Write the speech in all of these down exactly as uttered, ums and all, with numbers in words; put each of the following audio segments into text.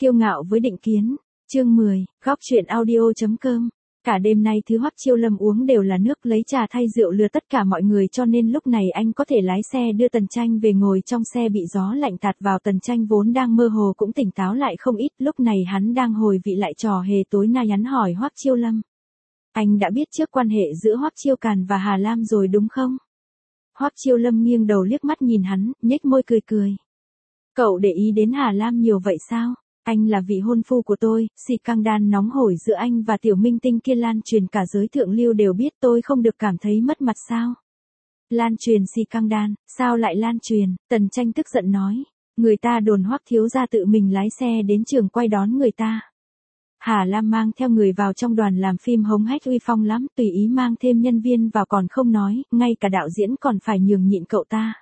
Kiêu ngạo với định kiến. Chương mười, góc truyện audio.com. Cả đêm nay thứ Hoắc Chiêu Lâm uống đều là nước, lấy trà thay rượu lừa tất cả mọi người, cho nên lúc này anh có thể lái xe đưa Tần Tranh về. Ngồi trong xe bị gió lạnh tạt vào, Tần Tranh vốn đang mơ hồ cũng tỉnh táo lại không ít, lúc này hắn đang hồi vị lại trò hề tối nay nhắn hỏi Hoắc Chiêu Lâm. Anh đã biết trước quan hệ giữa Hoắc Chiêu Càn và Hà Lam rồi đúng không? Hoắc Chiêu Lâm nghiêng đầu liếc mắt nhìn hắn, nhếch môi cười cười. Cậu để ý đến Hà Lam nhiều vậy sao? Anh là vị hôn phu của tôi, xì căng đan nóng hổi giữa anh và tiểu minh tinh kia lan truyền cả giới thượng lưu đều biết, tôi không được cảm thấy mất mặt sao? Lan truyền xì căng đan, sao lại lan truyền? Tần Tranh tức giận nói. Người ta đồn Hoắc thiếu gia tự mình lái xe đến trường quay đón người ta. Hà Lam mang theo người vào trong đoàn làm phim hống hách uy phong lắm, tùy ý mang thêm nhân viên vào còn không nói, ngay cả đạo diễn còn phải nhường nhịn cậu ta.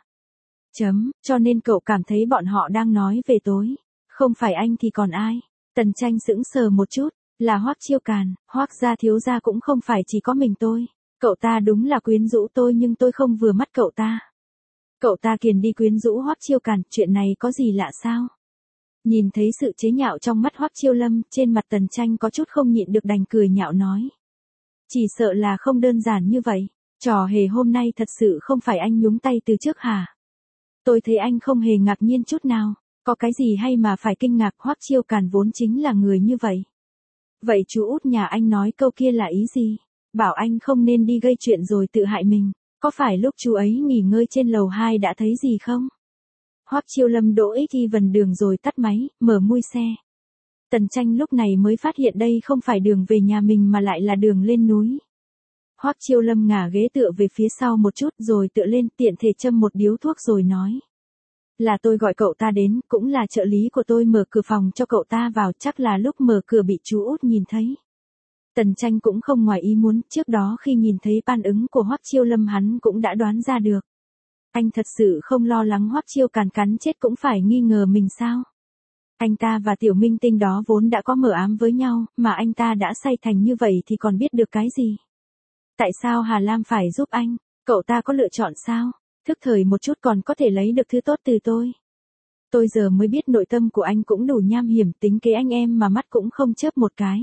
Chấm, cho nên cậu cảm thấy bọn họ đang nói về tôi. Không phải anh thì còn ai? Tần Tranh sững sờ một chút, là Hoắc Chiêu Càn, Hoắc gia thiếu gia cũng không phải chỉ có mình tôi. Cậu ta đúng là quyến rũ tôi nhưng tôi không vừa mắt cậu ta. Cậu ta kiền đi quyến rũ Hoắc Chiêu Càn, chuyện này có gì lạ sao? Nhìn thấy sự chế nhạo trong mắt Hoắc Chiêu Lâm, trên mặt Tần Tranh có chút không nhịn được đành cười nhạo nói. Chỉ sợ là không đơn giản như vậy, trò hề hôm nay thật sự không phải anh nhúng tay từ trước hả? Tôi thấy anh không hề ngạc nhiên chút nào. Có cái gì hay mà phải kinh ngạc, Hoắc Chiêu Càn vốn chính là người như vậy. Vậy chú út nhà anh nói câu kia là ý gì? Bảo anh không nên đi gây chuyện rồi tự hại mình. Có phải lúc chú ấy nghỉ ngơi trên lầu hai đã thấy gì không? Hoắc Chiêu Lâm đỗ ích y vần đường rồi tắt máy, mở mui xe. Tần Tranh lúc này mới phát hiện đây không phải đường về nhà mình mà lại là đường lên núi. Hoắc Chiêu Lâm ngả ghế tựa về phía sau một chút rồi tựa lên, tiện thể châm một điếu thuốc rồi nói. Là tôi gọi cậu ta đến, cũng là trợ lý của tôi mở cửa phòng cho cậu ta vào, chắc là lúc mở cửa bị chú út nhìn thấy. Tần Tranh cũng không ngoài ý muốn, trước đó khi nhìn thấy phản ứng của Hoắc Chiêu Lâm hắn cũng đã đoán ra được. Anh thật sự không lo lắng Hoắc Chiêu Càn cắn chết cũng phải nghi ngờ mình sao? Anh ta và tiểu minh tinh đó vốn đã có mờ ám với nhau, mà anh ta đã say thành như vậy thì còn biết được cái gì? Tại sao Hà Lam phải giúp anh? Cậu ta có lựa chọn sao? Thức thời một chút còn có thể lấy được thứ tốt từ tôi. Tôi giờ mới biết nội tâm của anh cũng đủ nham hiểm, tính kế anh em mà mắt cũng không chớp một cái.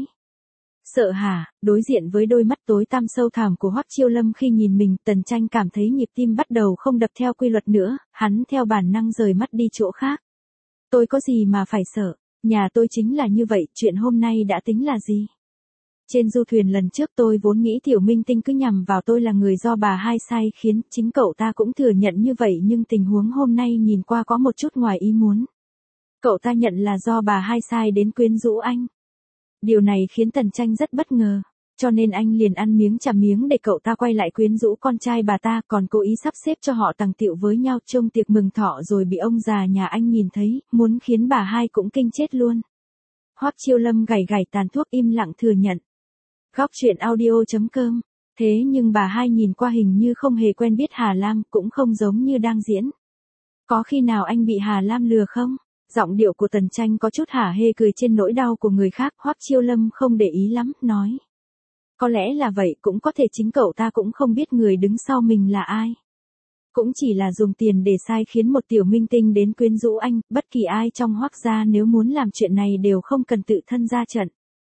Sợ hả? Đối diện với đôi mắt tối tăm sâu thẳm của Hoắc Chiêu Lâm khi nhìn mình, Tần Tranh cảm thấy nhịp tim bắt đầu không đập theo quy luật nữa, hắn theo bản năng rời mắt đi chỗ khác. Tôi có gì mà phải sợ, nhà tôi chính là như vậy, chuyện hôm nay đã tính là gì? Trên du thuyền lần trước tôi vốn nghĩ tiểu minh tinh cứ nhằm vào tôi là người do bà hai sai khiến, chính cậu ta cũng thừa nhận như vậy, nhưng tình huống hôm nay nhìn qua có một chút ngoài ý muốn. Cậu ta nhận là do bà hai sai đến quyến rũ anh. Điều này khiến Tần Tranh rất bất ngờ, cho nên anh liền ăn miếng trả miếng để cậu ta quay lại quyến rũ con trai bà ta, còn cố ý sắp xếp cho họ tàng tiệu với nhau trông tiệc mừng thọ rồi bị ông già nhà anh nhìn thấy, muốn khiến bà hai cũng kinh chết luôn. Hoắc Chiêu Lâm gảy gảy tàn thuốc im lặng thừa nhận. Góc truyện audio.com. Thế nhưng bà hai nhìn qua hình như không hề quen biết Hà Lam, cũng không giống như đang diễn. Có khi nào anh bị Hà Lam lừa không? Giọng điệu của Tần Tranh có chút hả hê cười trên nỗi đau của người khác. Hoắc Chiêu Lâm không để ý lắm, nói. Có lẽ là vậy, cũng có thể chính cậu ta cũng không biết người đứng sau mình là ai. Cũng chỉ là dùng tiền để sai khiến một tiểu minh tinh đến quyến rũ anh, bất kỳ ai trong Hoắc gia nếu muốn làm chuyện này đều không cần tự thân ra trận.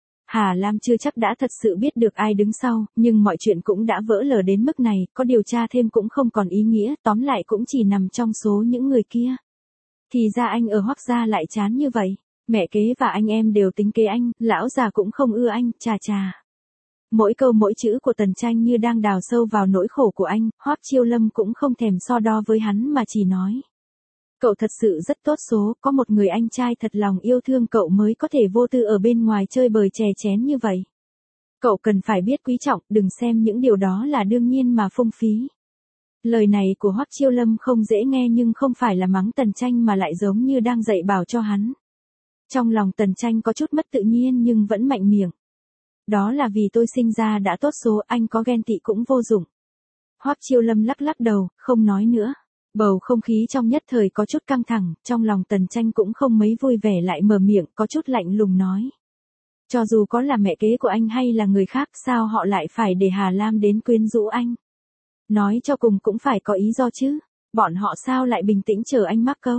Hà Lam chưa chắc đã thật sự biết được ai đứng sau, nhưng mọi chuyện cũng đã vỡ lở đến mức này, có điều tra thêm cũng không còn ý nghĩa, tóm lại cũng chỉ nằm trong số những người kia. Thì ra anh ở Hoắc gia lại chán như vậy, mẹ kế và anh em đều tính kế anh, lão già cũng không ưa anh, chà chà. Mỗi câu mỗi chữ của Tần Tranh như đang đào sâu vào nỗi khổ của anh, Hoắc Chiêu Lâm cũng không thèm so đo với hắn mà chỉ nói. Cậu thật sự rất tốt số, có một người anh trai thật lòng yêu thương cậu mới có thể vô tư ở bên ngoài chơi bời chè chén như vậy. Cậu cần phải biết quý trọng, đừng xem những điều đó là đương nhiên mà phung phí. Lời này của Hoắc Chiêu Lâm không dễ nghe nhưng không phải là mắng Tần Tranh mà lại giống như đang dạy bảo cho hắn. Trong lòng Tần Tranh có chút mất tự nhiên nhưng vẫn mạnh miệng. Đó là vì tôi sinh ra đã tốt số, anh có ghen tị cũng vô dụng. Hoắc Chiêu Lâm lắc lắc đầu, không nói nữa. Bầu không khí trong nhất thời có chút căng thẳng, trong lòng Tần Tranh cũng không mấy vui vẻ lại mở miệng, có chút lạnh lùng nói. Cho dù có là mẹ kế của anh hay là người khác, sao họ lại phải để Hà Lam đến quyến rũ anh? Nói cho cùng cũng phải có ý do chứ, bọn họ sao lại bình tĩnh chờ anh mắc câu?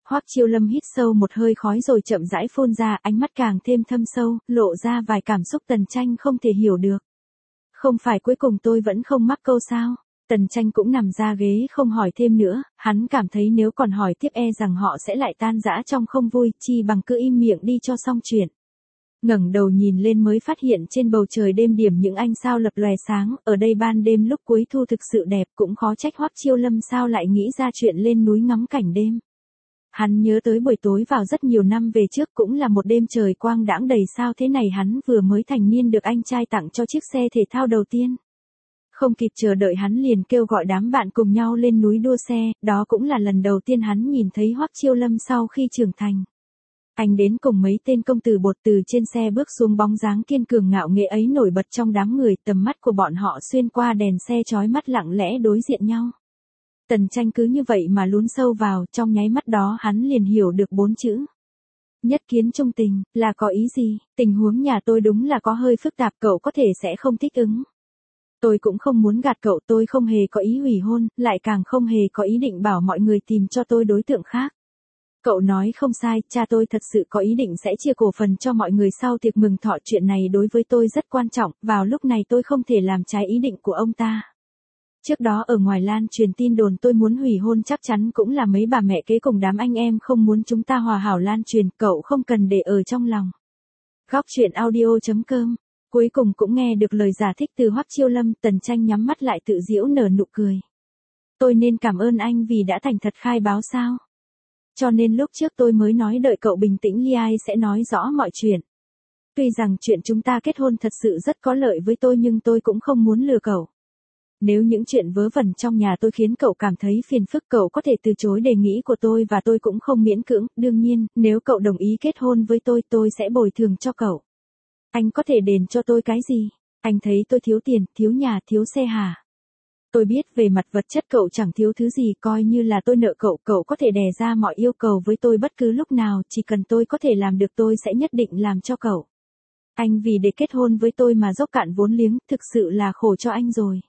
Hoắc Chiêu Lâm hít sâu một hơi khói rồi chậm rãi phun ra, ánh mắt càng thêm thâm sâu, lộ ra vài cảm xúc Tần Tranh không thể hiểu được. Không phải cuối cùng tôi vẫn không mắc câu sao? Tần Tranh cũng nằm ra ghế không hỏi thêm nữa, hắn cảm thấy nếu còn hỏi tiếp e rằng họ sẽ lại tan rã trong không vui, chi bằng cứ im miệng đi cho xong chuyện. Ngẩng đầu nhìn lên mới phát hiện trên bầu trời đêm điểm những ánh sao lập lòe sáng, ở đây ban đêm lúc cuối thu thực sự đẹp, cũng khó trách Hoắc Chiêu Lâm sao lại nghĩ ra chuyện lên núi ngắm cảnh đêm. Hắn nhớ tới buổi tối vào rất nhiều năm về trước, cũng là một đêm trời quang đãng đầy sao thế này, hắn vừa mới thành niên được anh trai tặng cho chiếc xe thể thao đầu tiên. Không kịp chờ đợi hắn liền kêu gọi đám bạn cùng nhau lên núi đua xe, đó cũng là lần đầu tiên hắn nhìn thấy Hoắc Chiêu Lâm sau khi trưởng thành. Anh đến cùng mấy tên công tử bột từ trên xe bước xuống, bóng dáng kiên cường ngạo nghễ ấy nổi bật trong đám người, tầm mắt của bọn họ xuyên qua đèn xe chói mắt lặng lẽ đối diện nhau. Tần Tranh cứ như vậy mà lún sâu vào, trong nháy mắt đó hắn liền hiểu được bốn chữ. Nhất kiến trung tình, là có ý gì? Tình huống nhà tôi đúng là có hơi phức tạp, cậu có thể sẽ không thích ứng. Tôi cũng không muốn gạt cậu, tôi không hề có ý hủy hôn, lại càng không hề có ý định bảo mọi người tìm cho tôi đối tượng khác. Cậu nói không sai, cha tôi thật sự có ý định sẽ chia cổ phần cho mọi người sau tiệc mừng thọ, chuyện này đối với tôi rất quan trọng, vào lúc này tôi không thể làm trái ý định của ông ta. Trước đó ở ngoài lan truyền tin đồn tôi muốn hủy hôn, chắc chắn cũng là mấy bà mẹ kế cùng đám anh em không muốn chúng ta hòa hảo lan truyền, cậu không cần để ở trong lòng. Góc truyện audio chấm com. Cuối cùng cũng nghe được lời giải thích từ Hoắc Chiêu Lâm, Tần Tranh nhắm mắt lại tự giễu nở nụ cười. Tôi nên cảm ơn anh vì đã thành thật khai báo sao? Cho nên lúc trước tôi mới nói đợi cậu bình tĩnh Ly Ai sẽ nói rõ mọi chuyện. Tuy rằng chuyện chúng ta kết hôn thật sự rất có lợi với tôi, nhưng tôi cũng không muốn lừa cậu. Nếu những chuyện vớ vẩn trong nhà tôi khiến cậu cảm thấy phiền phức, cậu có thể từ chối đề nghị của tôi và tôi cũng không miễn cưỡng, đương nhiên, nếu cậu đồng ý kết hôn với tôi, tôi sẽ bồi thường cho cậu. Anh có thể đền cho tôi cái gì? Anh thấy tôi thiếu tiền, thiếu nhà, thiếu xe hả? Tôi biết về mặt vật chất cậu chẳng thiếu thứ gì, coi như là tôi nợ cậu, cậu có thể đề ra mọi yêu cầu với tôi bất cứ lúc nào, chỉ cần tôi có thể làm được tôi sẽ nhất định làm cho cậu. Anh vì để kết hôn với tôi mà dốc cạn vốn liếng, thực sự là khổ cho anh rồi.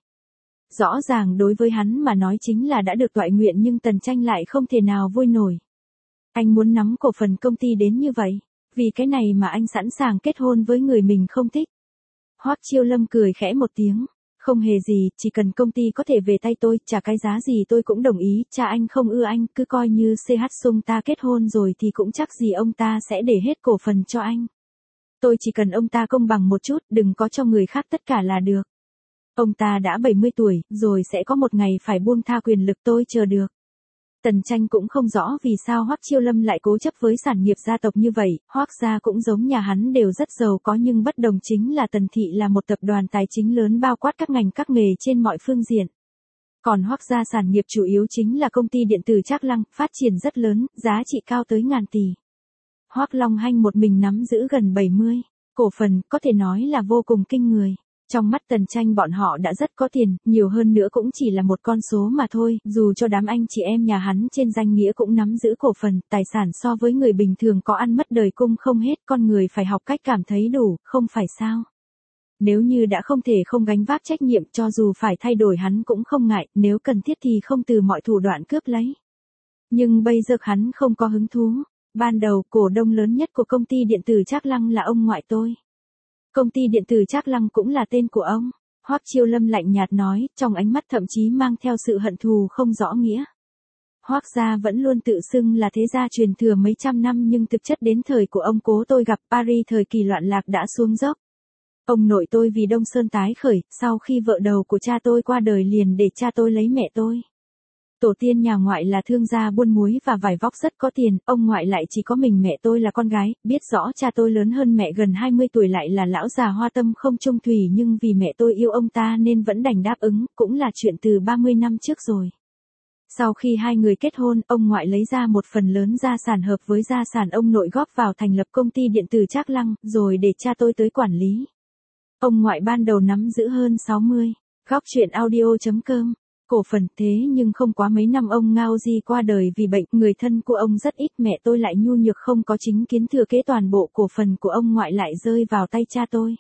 Rõ ràng đối với hắn mà nói chính là đã được toại nguyện, nhưng Tần Tranh lại không thể nào vui nổi. Anh muốn nắm cổ phần công ty đến như vậy, vì cái này mà anh sẵn sàng kết hôn với người mình không thích. Hoắc Chiêu Lâm cười khẽ một tiếng, không hề gì, chỉ cần công ty có thể về tay tôi, trả cái giá gì tôi cũng đồng ý, cha anh không ưa anh, cứ coi như xê hát Sung ta kết hôn rồi thì cũng chắc gì ông ta sẽ để hết cổ phần cho anh. Tôi chỉ cần ông ta công bằng một chút, đừng có cho người khác tất cả là được. Ông ta đã bảy mươi tuổi, rồi sẽ có một ngày phải buông tha quyền lực, tôi chờ được. Tần Tranh cũng không rõ vì sao Hoắc Chiêu Lâm lại cố chấp với sản nghiệp gia tộc như vậy, Hoắc gia cũng giống nhà hắn đều rất giàu có, nhưng bất đồng chính là Tần thị là một tập đoàn tài chính lớn bao quát các ngành các nghề trên mọi phương diện. Còn Hoắc gia sản nghiệp chủ yếu chính là công ty điện tử Trác Lăng, phát triển rất lớn, giá trị cao tới ngàn tỷ. Hoắc Long Hanh một mình nắm giữ gần bảy mươi cổ phần, có thể nói là vô cùng kinh người. Trong mắt Tần Tranh bọn họ đã rất có tiền, nhiều hơn nữa cũng chỉ là một con số mà thôi, dù cho đám anh chị em nhà hắn trên danh nghĩa cũng nắm giữ cổ phần, tài sản so với người bình thường có ăn mất đời cung không hết, con người phải học cách cảm thấy đủ, không phải sao? Nếu như đã không thể không gánh vác trách nhiệm, cho dù phải thay đổi hắn cũng không ngại, nếu cần thiết thì không từ mọi thủ đoạn cướp lấy. Nhưng bây giờ hắn không có hứng thú. Ban đầu, cổ đông lớn nhất của công ty điện tử Trác Lăng là ông ngoại tôi. Công ty điện tử Trác Lăng cũng là tên của ông. Hoắc Chiêu Lâm lạnh nhạt nói, trong ánh mắt thậm chí mang theo sự hận thù không rõ nghĩa. Hoắc gia vẫn luôn tự xưng là thế gia truyền thừa mấy trăm năm, nhưng thực chất đến thời của ông cố tôi gặp Paris thời kỳ loạn lạc đã xuống dốc. Ông nội tôi vì Đông Sơn tái khởi, sau khi vợ đầu của cha tôi qua đời liền để cha tôi lấy mẹ tôi. Tổ tiên nhà ngoại là thương gia buôn muối và vải vóc rất có tiền, ông ngoại lại chỉ có mình mẹ tôi là con gái, biết rõ cha tôi lớn hơn mẹ gần hai mươi tuổi lại là lão già hoa tâm không trung thủy, nhưng vì mẹ tôi yêu ông ta nên vẫn đành đáp ứng, cũng là chuyện từ ba mươi năm trước rồi. Sau khi hai người kết hôn, ông ngoại lấy ra một phần lớn gia sản hợp với gia sản ông nội góp vào thành lập công ty điện tử Trác Lăng, rồi để cha tôi tới quản lý. Ông ngoại ban đầu nắm giữ hơn sáu mươi. Góc truyện audio chấm com cổ phần, thế nhưng không quá mấy năm ông Ngao Di qua đời vì bệnh, người thân của ông rất ít, mẹ tôi lại nhu nhược không có chính kiến, thừa kế toàn bộ cổ phần của ông ngoại lại rơi vào tay cha tôi.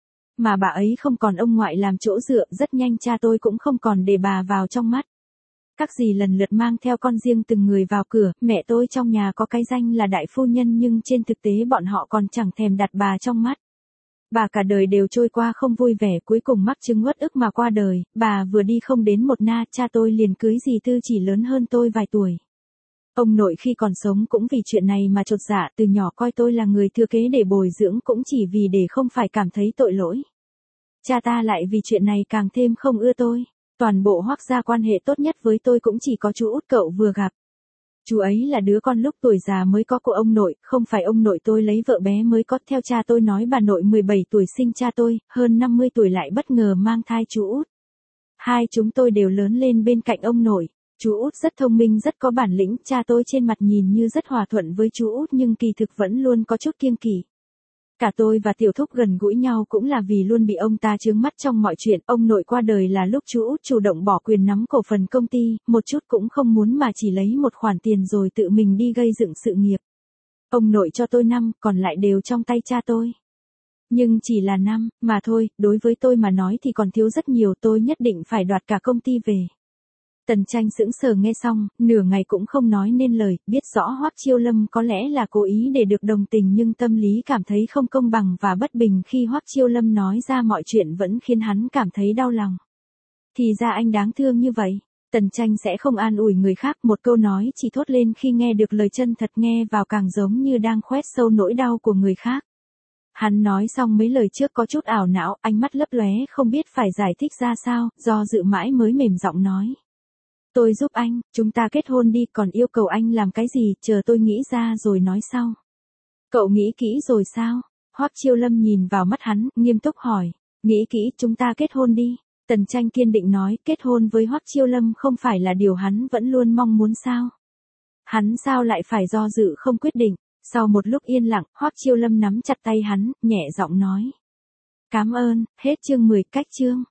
Mà bà ấy không còn ông ngoại làm chỗ dựa, rất nhanh cha tôi cũng không còn để bà vào trong mắt. Các dì lần lượt mang theo con riêng từng người vào cửa, mẹ tôi trong nhà có cái danh là đại phu nhân nhưng trên thực tế bọn họ còn chẳng thèm đặt bà trong mắt. Bà cả đời đều trôi qua không vui vẻ, cuối cùng mắc chứng uất ức mà qua đời, bà vừa đi không đến một na, cha tôi liền cưới dì Tư chỉ lớn hơn tôi vài tuổi. Ông nội khi còn sống cũng vì chuyện này mà chột dạ, từ nhỏ coi tôi là người thừa kế để bồi dưỡng cũng chỉ vì để không phải cảm thấy tội lỗi. Cha ta lại vì chuyện này càng thêm không ưa tôi. Toàn bộ Hoắc gia quan hệ tốt nhất với tôi cũng chỉ có chú út cậu vừa gặp. Chú ấy là đứa con lúc tuổi già mới có của ông nội, không phải ông nội tôi lấy vợ bé mới có. Theo cha tôi nói bà nội mười bảy tuổi sinh cha tôi, hơn năm mươi tuổi lại bất ngờ mang thai chú út. Hai chúng tôi đều lớn lên bên cạnh ông nội. Chú út rất thông minh rất có bản lĩnh, cha tôi trên mặt nhìn như rất hòa thuận với chú út nhưng kỳ thực vẫn luôn có chút kiêng kỵ. Cả tôi và tiểu thúc gần gũi nhau cũng là vì luôn bị ông ta chướng mắt trong mọi chuyện. Ông nội qua đời là lúc chú út chủ động bỏ quyền nắm cổ phần công ty, một chút cũng không muốn mà chỉ lấy một khoản tiền rồi tự mình đi gây dựng sự nghiệp. Ông nội cho tôi năm, còn lại đều trong tay cha tôi. Nhưng chỉ là năm, mà thôi, đối với tôi mà nói thì còn thiếu rất nhiều, tôi nhất định phải đoạt cả công ty về. Tần Tranh sững sờ nghe xong, nửa ngày cũng không nói nên lời, biết rõ Hoắc Chiêu Lâm có lẽ là cố ý để được đồng tình nhưng tâm lý cảm thấy không công bằng và bất bình khi Hoắc Chiêu Lâm nói ra mọi chuyện vẫn khiến hắn cảm thấy đau lòng. Thì ra anh đáng thương như vậy. Tần Tranh sẽ không an ủi người khác, một câu nói chỉ thốt lên khi nghe được lời chân thật nghe vào càng giống như đang khoét sâu nỗi đau của người khác. Hắn nói xong mấy lời trước có chút ảo não, ánh mắt lấp lóe không biết phải giải thích ra sao, do dự mãi mới mềm giọng nói. Tôi giúp anh, chúng ta kết hôn đi, còn yêu cầu anh làm cái gì, chờ tôi nghĩ ra rồi nói sau. Cậu nghĩ kỹ rồi sao? Hoắc Chiêu Lâm nhìn vào mắt hắn, nghiêm túc hỏi. Nghĩ kỹ, chúng ta kết hôn đi. Tần Tranh kiên định nói, kết hôn với Hoắc Chiêu Lâm không phải là điều hắn vẫn luôn mong muốn sao? Hắn sao lại phải do dự không quyết định? Sau một lúc yên lặng, Hoắc Chiêu Lâm nắm chặt tay hắn, nhẹ giọng nói. Cảm ơn, hết chương mười, cách chương.